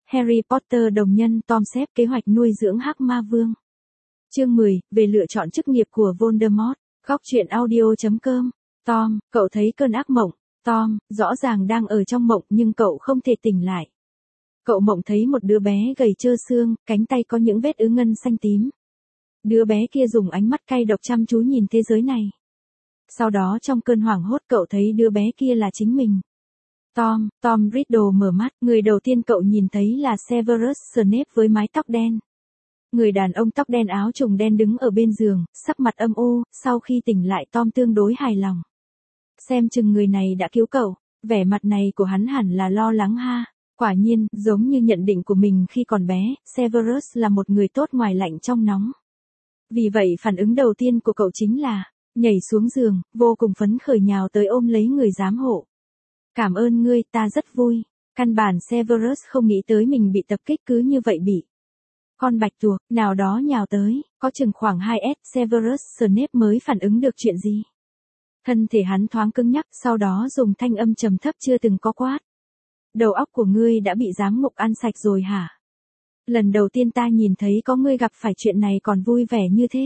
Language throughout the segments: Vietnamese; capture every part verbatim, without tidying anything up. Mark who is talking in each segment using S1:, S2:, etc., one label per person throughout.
S1: Harry Potter đồng nhân Tom xếp kế hoạch nuôi dưỡng Hắc Ma Vương. Chương mười, về lựa chọn chức nghiệp của Voldemort. Góc truyện audio chấm com. Tom, cậu thấy cơn ác mộng. Tom, rõ ràng đang ở trong mộng nhưng cậu không thể tỉnh lại. Cậu mộng thấy một đứa bé gầy trơ xương, cánh tay có những vết ứ ngân xanh tím. Đứa bé kia dùng ánh mắt cay độc chăm chú nhìn thế giới này. Sau đó trong cơn hoảng hốt cậu thấy đứa bé kia là chính mình. Tom, Tom Riddle mở mắt, người đầu tiên cậu nhìn thấy là Severus Snape với mái tóc đen. Người đàn ông tóc đen áo trùng đen đứng ở bên giường, sắc mặt âm u, sau khi tỉnh lại Tom tương đối hài lòng. Xem chừng người này đã cứu cậu, vẻ mặt này của hắn hẳn là lo lắng ha. Quả nhiên, giống như nhận định của mình khi còn bé, Severus là một người tốt ngoài lạnh trong nóng. Vì vậy phản ứng đầu tiên của cậu chính là, nhảy xuống giường, vô cùng phấn khởi nhào tới ôm lấy người giám hộ. Cảm ơn ngươi, ta rất vui. Căn bản Severus không nghĩ tới mình bị tập kích cứ như vậy bị. Con bạch tuộc, nào đó nhào tới, có chừng khoảng hai mét, Severus Snape mới phản ứng được chuyện gì. Thân thể hắn thoáng cứng nhắc, sau đó dùng thanh âm trầm thấp chưa từng có quát. Đầu óc của ngươi đã bị giám ngục ăn sạch rồi hả? Lần đầu tiên ta nhìn thấy có ngươi gặp phải chuyện này còn vui vẻ như thế.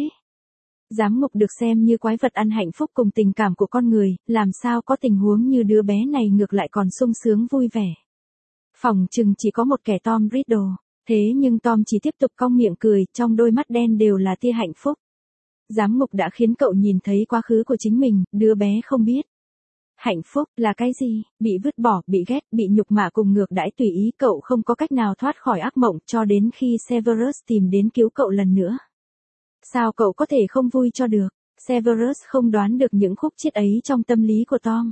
S1: Giám ngục được xem như quái vật ăn hạnh phúc cùng tình cảm của con người, làm sao có tình huống như đứa bé này ngược lại còn sung sướng vui vẻ. Phỏng chừng chỉ có một kẻ Tom Riddle, thế nhưng Tom chỉ tiếp tục cong miệng cười, trong đôi mắt đen đều là tia hạnh phúc. Giám ngục đã khiến cậu nhìn thấy quá khứ của chính mình, đứa bé không biết. Hạnh phúc là cái gì? Bị vứt bỏ, bị ghét, bị nhục mạ cùng ngược đãi tùy ý, cậu không có cách nào thoát khỏi ác mộng cho đến khi Severus tìm đến cứu cậu lần nữa. Sao cậu có thể không vui cho được? Severus không đoán được những khúc chiết ấy trong tâm lý của Tom.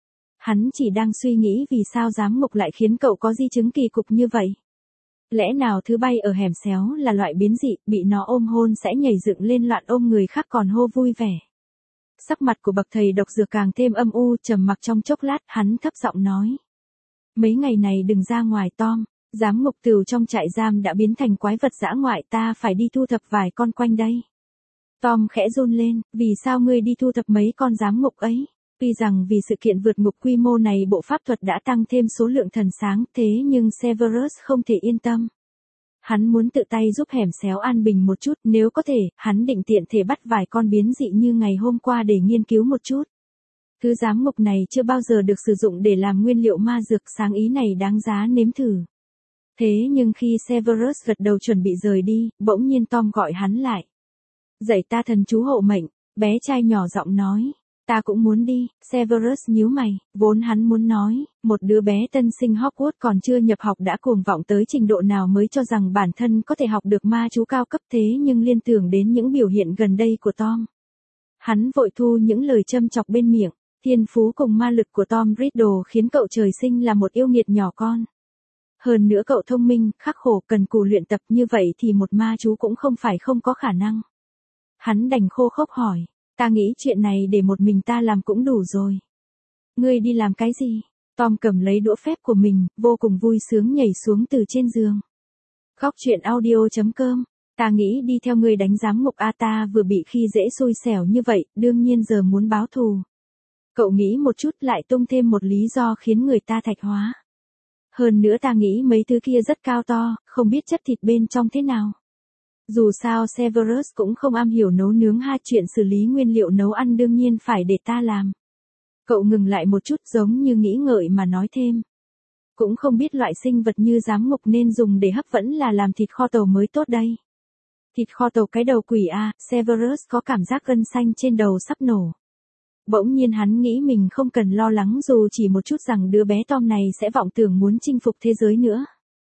S1: Hắn chỉ đang suy nghĩ vì sao giám ngục lại khiến cậu có di chứng kỳ cục như vậy. Lẽ nào thứ bay ở hẻm xéo là loại biến dị, bị nó ôm hôn sẽ nhảy dựng lên loạn ôm người khác còn hô vui vẻ. Sắc mặt của bậc thầy độc dược càng thêm âm u, trầm mặc trong chốc lát, hắn thấp giọng nói. Mấy ngày này đừng ra ngoài Tom, giám ngục từu trong trại giam đã biến thành quái vật dã ngoại, ta phải đi thu thập vài con quanh đây. Tom khẽ run lên, vì sao ngươi đi thu thập mấy con giám ngục ấy? Tuy rằng vì sự kiện vượt ngục quy mô này bộ pháp thuật đã tăng thêm số lượng thần sáng, thế nhưng Severus không thể yên tâm. Hắn muốn tự tay giúp hẻm xéo an bình một chút, nếu có thể, hắn định tiện thể bắt vài con biến dị như ngày hôm qua để nghiên cứu một chút. Thứ giám ngục này chưa bao giờ được sử dụng để làm nguyên liệu ma dược, sáng ý này đáng giá nếm thử. Thế nhưng khi Severus gật đầu chuẩn bị rời đi, bỗng nhiên Tom gọi hắn lại. Dạy ta thần chú hộ mệnh, bé trai nhỏ giọng nói. Ta cũng muốn đi, Severus nhíu mày, vốn hắn muốn nói, một đứa bé tân sinh Hogwarts còn chưa nhập học đã cuồng vọng tới trình độ nào mới cho rằng bản thân có thể học được ma chú cao cấp, thế nhưng liên tưởng đến những biểu hiện gần đây của Tom. Hắn vội thu những lời châm chọc bên miệng, thiên phú cùng ma lực của Tom Riddle khiến cậu trời sinh là một yêu nghiệt nhỏ con. Hơn nữa cậu thông minh, khắc khổ, cần cù luyện tập, như vậy thì một ma chú cũng không phải không có khả năng. Hắn đành khô khốc hỏi. Ta nghĩ chuyện này để một mình ta làm cũng đủ rồi. Ngươi đi làm cái gì? Tom cầm lấy đũa phép của mình, vô cùng vui sướng nhảy xuống từ trên giường. Góc truyện audio chấm com. Ta nghĩ đi theo ngươi đánh giám ngục a, ta vừa bị khi dễ xui xẻo như vậy, đương nhiên giờ muốn báo thù. Cậu nghĩ một chút lại tung thêm một lý do khiến người ta thạch hóa. Hơn nữa ta nghĩ mấy thứ kia rất cao to, không biết chất thịt bên trong thế nào. Dù sao Severus cũng không am hiểu nấu nướng ha, chuyện xử lý nguyên liệu nấu ăn đương nhiên phải để ta làm. Cậu ngừng lại một chút giống như nghĩ ngợi mà nói thêm. Cũng không biết loại sinh vật như giám ngục nên dùng để hấp vẫn là làm thịt kho tàu mới tốt đây. Thịt kho tàu cái đầu quỷ a, Severus có cảm giác gân xanh trên đầu sắp nổ. Bỗng nhiên hắn nghĩ mình không cần lo lắng dù chỉ một chút rằng đứa bé Tom này sẽ vọng tưởng muốn chinh phục thế giới nữa.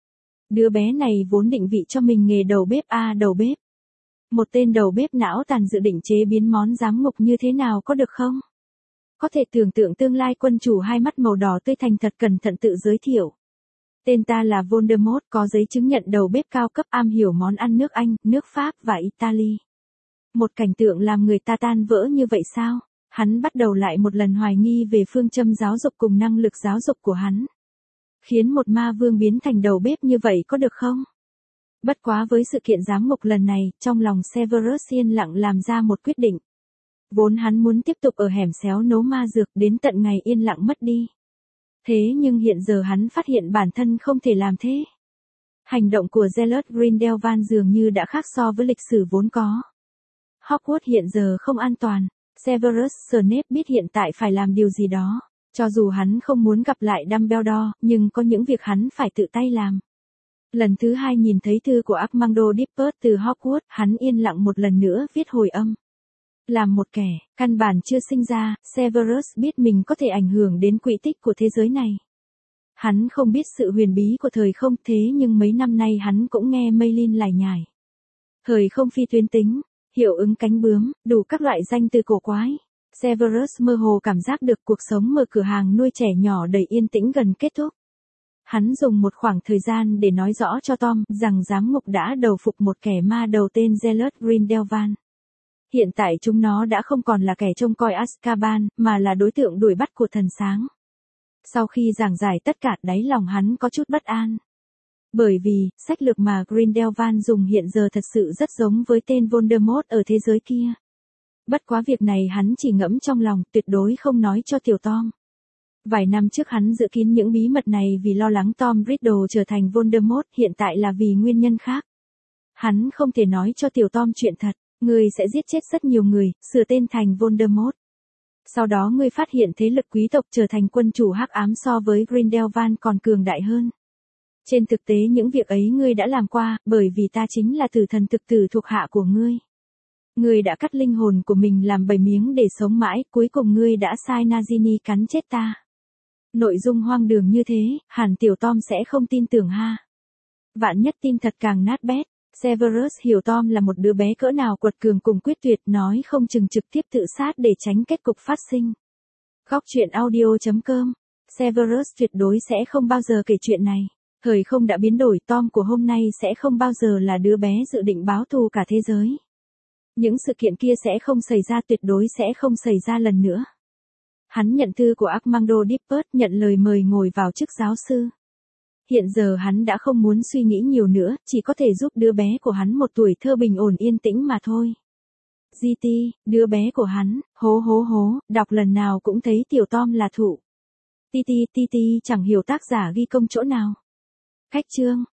S1: Đứa bé này vốn định vị cho mình nghề đầu bếp a, đầu bếp. Một tên đầu bếp não tàn dự định chế biến món giám ngục như thế nào có được không? Có thể tưởng tượng tương lai quân chủ hai mắt màu đỏ tươi thành thật cẩn thận tự giới thiệu. Tên ta là Voldemort, có giấy chứng nhận đầu bếp cao cấp, am hiểu món ăn nước Anh, nước Pháp và Italy. Một cảnh tượng làm người ta tan vỡ như vậy sao? Hắn bắt đầu lại một lần hoài nghi về phương châm giáo dục cùng năng lực giáo dục của hắn. Khiến một ma vương biến thành đầu bếp như vậy có được không? Bất quá với sự kiện giám ngục lần này, trong lòng Severus yên lặng làm ra một quyết định. Vốn hắn muốn tiếp tục ở hẻm xéo nấu ma dược đến tận ngày yên lặng mất đi. Thế nhưng hiện giờ hắn phát hiện bản thân không thể làm thế. Hành động của Gellert Grindelwald dường như đã khác so với lịch sử vốn có. Hogwarts hiện giờ không an toàn. Severus Snape biết hiện tại phải làm điều gì đó. Cho dù hắn không muốn gặp lại Dumbledore, nhưng có những việc hắn phải tự tay làm. Lần thứ hai nhìn thấy thư của Armando Dippert từ Hogwarts, hắn yên lặng một lần nữa viết hồi âm. Làm một kẻ, căn bản chưa sinh ra, Severus biết mình có thể ảnh hưởng đến quỹ tích của thế giới này. Hắn không biết sự huyền bí của thời không, thế nhưng mấy năm nay hắn cũng nghe Maylin lải nhải. Thời không phi tuyến tính, hiệu ứng cánh bướm, đủ các loại danh từ cổ quái. Severus mơ hồ cảm giác được cuộc sống mở cửa hàng nuôi trẻ nhỏ đầy yên tĩnh gần kết thúc. Hắn dùng một khoảng thời gian để nói rõ cho Tom rằng giám ngục đã đầu phục một kẻ ma đầu tên Gellert Grindelwald. Hiện tại chúng nó đã không còn là kẻ trông coi Azkaban, mà là đối tượng đuổi bắt của thần sáng. Sau khi giảng giải tất cả, đáy lòng hắn có chút bất an. Bởi vì, sách lược mà Grindelwald dùng hiện giờ thật sự rất giống với tên Voldemort ở thế giới kia. Bất quá việc này hắn chỉ ngẫm trong lòng, tuyệt đối không nói cho tiểu Tom. Vài năm trước hắn giữ kín những bí mật này vì lo lắng Tom Riddle trở thành Voldemort, hiện tại là vì nguyên nhân khác. Hắn không thể nói cho tiểu Tom chuyện thật, ngươi sẽ giết chết rất nhiều người, sửa tên thành Voldemort. Sau đó ngươi phát hiện thế lực quý tộc trở thành quân chủ hắc ám so với Grindelwald còn cường đại hơn. Trên thực tế những việc ấy ngươi đã làm qua, bởi vì ta chính là tử thần thực tử thuộc hạ của ngươi. Ngươi đã cắt linh hồn của mình làm bảy miếng để sống mãi, cuối cùng ngươi đã sai Nagini cắn chết ta. Nội dung hoang đường như thế, hẳn tiểu Tom sẽ không tin tưởng ha. Vạn nhất tin thật càng nát bét. Severus hiểu Tom là một đứa bé cỡ nào quật cường cùng quyết tuyệt, nói không chừng trực tiếp tự sát để tránh kết cục phát sinh. Góc truyện audio chấm com. Severus tuyệt đối sẽ không bao giờ kể chuyện này. Thời không đã biến đổi, Tom của hôm nay sẽ không bao giờ là đứa bé dự định báo thù cả thế giới. Những sự kiện kia sẽ không xảy ra, tuyệt đối sẽ không xảy ra lần nữa. Hắn nhận thư của Armando Dippert, nhận lời mời ngồi vào chức giáo sư. Hiện giờ hắn đã không muốn suy nghĩ nhiều nữa, chỉ có thể giúp đứa bé của hắn một tuổi thơ bình ổn yên tĩnh mà thôi. giê tê, đứa bé của hắn, hố hố hố, đọc lần nào cũng thấy tiểu Tom là thụ. Ti ti ti ti chẳng hiểu tác giả ghi công chỗ nào. Cách chương.